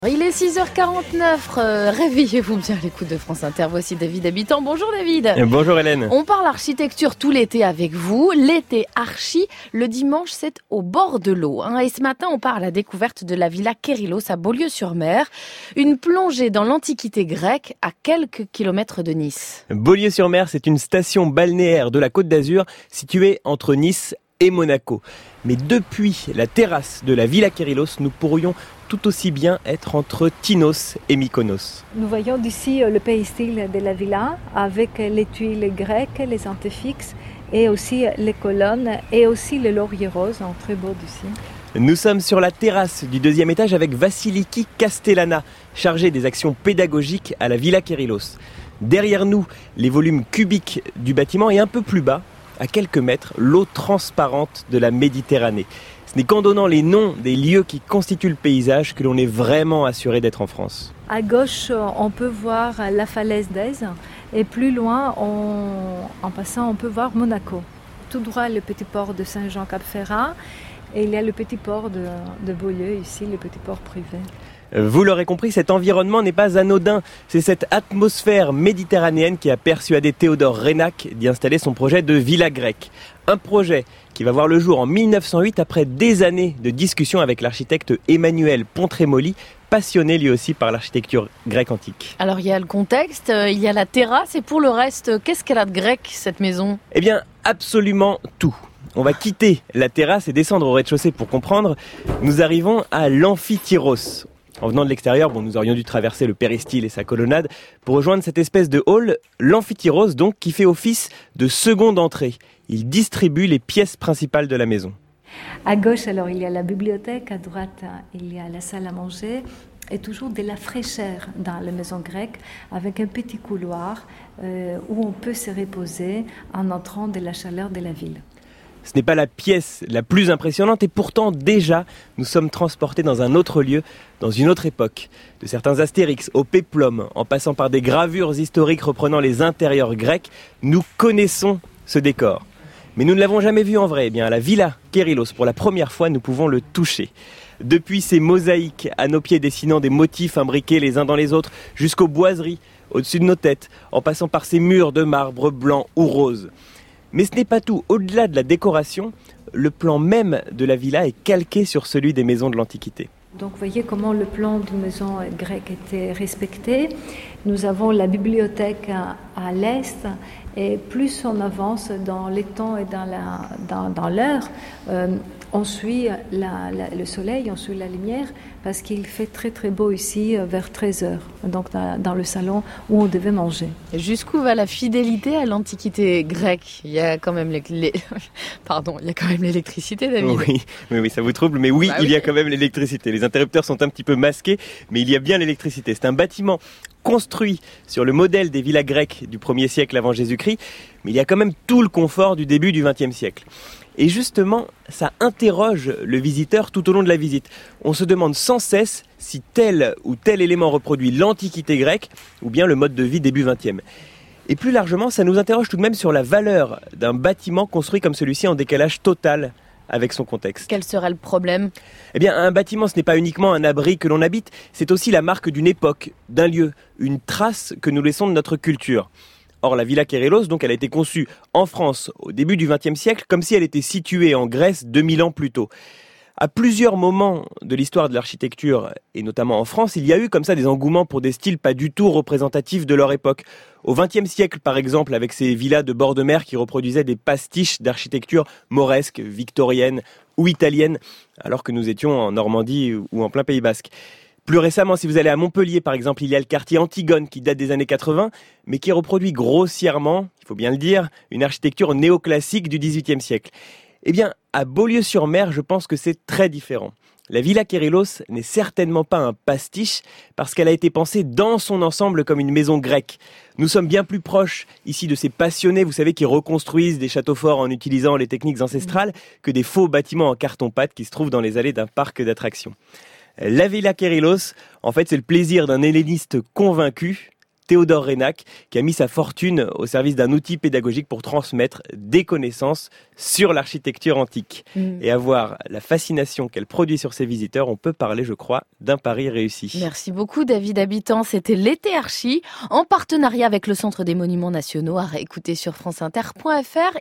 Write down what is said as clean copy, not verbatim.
Il est 6h49, réveillez-vous bien à l'écoute de France Inter, voici David Habitant. Bonjour David. Bonjour Hélène. On parle architecture tout l'été avec vous, l'été archi, le dimanche c'est au bord de l'eau. Et ce matin on part à la découverte de la Villa Kérilos à Beaulieu-sur-Mer, une plongée dans l'Antiquité grecque à quelques kilomètres de Nice. Beaulieu-sur-Mer, c'est une station balnéaire de la Côte d'Azur située entre Nice et Monaco. Mais depuis la terrasse de la Villa Kérilos, nous pourrions tout aussi bien être entre Tinos et Mykonos. Nous voyons d'ici le pays style de la villa avec les tuiles grecques, les antefixes et aussi les colonnes et aussi le laurier rose, très beau d'ici. Nous sommes sur la terrasse du deuxième étage avec Vassiliki Castellana, chargé des actions pédagogiques à la Villa Kérilos. Derrière nous, les volumes cubiques du bâtiment et un peu plus bas, à quelques mètres, l'eau transparente de la Méditerranée. Ce n'est qu'en donnant les noms des lieux qui constituent le paysage que l'on est vraiment assuré d'être en France. À gauche, on peut voir la falaise d'Aise et plus loin, en passant, on peut voir Monaco. Tout droit, le petit port de Saint-Jean-Cap-Ferrat et il y a le petit port de Beaulieu ici, le petit port privé. Vous l'aurez compris, cet environnement n'est pas anodin. C'est cette atmosphère méditerranéenne qui a persuadé Théodore Reynac d'y installer son projet de villa grecque. Un projet qui va voir le jour en 1908 après des années de discussions avec l'architecte Emmanuel Pontremoli, passionné lui aussi par l'architecture grecque antique. Alors il y a le contexte, il y a la terrasse et pour le reste, qu'est-ce qu'elle a de grec cette maison ? Eh bien, absolument tout. On va quitter la terrasse et descendre au rez-de-chaussée pour comprendre. Nous arrivons à l'Amphityros. En venant de l'extérieur, nous aurions dû traverser le péristyle et sa colonnade pour rejoindre cette espèce de hall, l'Amphityros donc, qui fait office de seconde entrée. Il distribue les pièces principales de la maison. À gauche, alors, il y a la bibliothèque, à droite, il y a la salle à manger et toujours de la fraîcheur dans la maison grecque avec un petit couloir où on peut se reposer en entrant de la chaleur de la ville. Ce n'est pas la pièce la plus impressionnante et pourtant déjà nous sommes transportés dans un autre lieu, dans une autre époque. De certains Astérix au péplum, en passant par des gravures historiques reprenant les intérieurs grecs, nous connaissons ce décor. Mais nous ne l'avons jamais vu en vrai. Eh bien, à la Villa Kérilos, pour la première fois, nous pouvons le toucher. Depuis ces mosaïques à nos pieds dessinant des motifs imbriqués les uns dans les autres, jusqu'aux boiseries au-dessus de nos têtes, en passant par ces murs de marbre blanc ou rose. Mais ce n'est pas tout. Au-delà de la décoration, le plan même de la villa est calqué sur celui des maisons de l'Antiquité. Donc vous voyez comment le plan d'une maison grecque était respecté. Nous avons la bibliothèque à l'est et plus on avance dans les temps et dans l'heure, on suit le soleil, on suit la lumière parce qu'il fait très très beau ici vers 13h, donc dans le salon où on devait manger. Et jusqu'où va la fidélité à l'Antiquité grecque ? Il y a quand même l'électricité, David. Oui, ça vous trouble, mais oui, Bah il y a quand même l'électricité. Les interrupteurs sont un petit peu masqués, mais il y a bien l'électricité. C'est un bâtiment construit sur le modèle des villas grecques du 1er siècle avant Jésus-Christ, mais il y a quand même tout le confort du début du 20e siècle. Et justement, ça interroge le visiteur tout au long de la visite. On se demande sans cesse si tel ou tel élément reproduit l'Antiquité grecque ou bien le mode de vie début 20e. Et plus largement, ça nous interroge tout de même sur la valeur d'un bâtiment construit comme celui-ci en décalage total avec son contexte. Quel serait le problème ? Eh bien, un bâtiment, ce n'est pas uniquement un abri que l'on habite, c'est aussi la marque d'une époque, d'un lieu, une trace que nous laissons de notre culture. Or, la Villa Kérilos, donc, elle a été conçue en France au début du XXe siècle, comme si elle était située en Grèce 2000 ans plus tôt. À plusieurs moments de l'histoire de l'architecture, et notamment en France, il y a eu comme ça des engouements pour des styles pas du tout représentatifs de leur époque. Au XXe siècle, par exemple, avec ces villas de bord de mer qui reproduisaient des pastiches d'architecture mauresque, victorienne ou italienne, alors que nous étions en Normandie ou en plein Pays Basque. Plus récemment, si vous allez à Montpellier, par exemple, il y a le quartier Antigone qui date des années 80, mais qui reproduit grossièrement, il faut bien le dire, une architecture néoclassique du XVIIIe siècle. Eh bien, à Beaulieu-sur-Mer, je pense que c'est très différent. La Villa Kérilos n'est certainement pas un pastiche parce qu'elle a été pensée dans son ensemble comme une maison grecque. Nous sommes bien plus proches ici de ces passionnés, vous savez, qui reconstruisent des châteaux forts en utilisant les techniques ancestrales que des faux bâtiments en carton-pâte qui se trouvent dans les allées d'un parc d'attractions. La Villa Kérilos, en fait, c'est le plaisir d'un helléniste convaincu Théodore Reynac, qui a mis sa fortune au service d'un outil pédagogique pour transmettre des connaissances sur l'architecture antique. Et à voir la fascination qu'elle produit sur ses visiteurs, on peut parler, je crois, d'un pari réussi. Merci beaucoup David Habitant, c'était l'été Archi, en partenariat avec le Centre des Monuments Nationaux, à réécouter sur franceinter.fr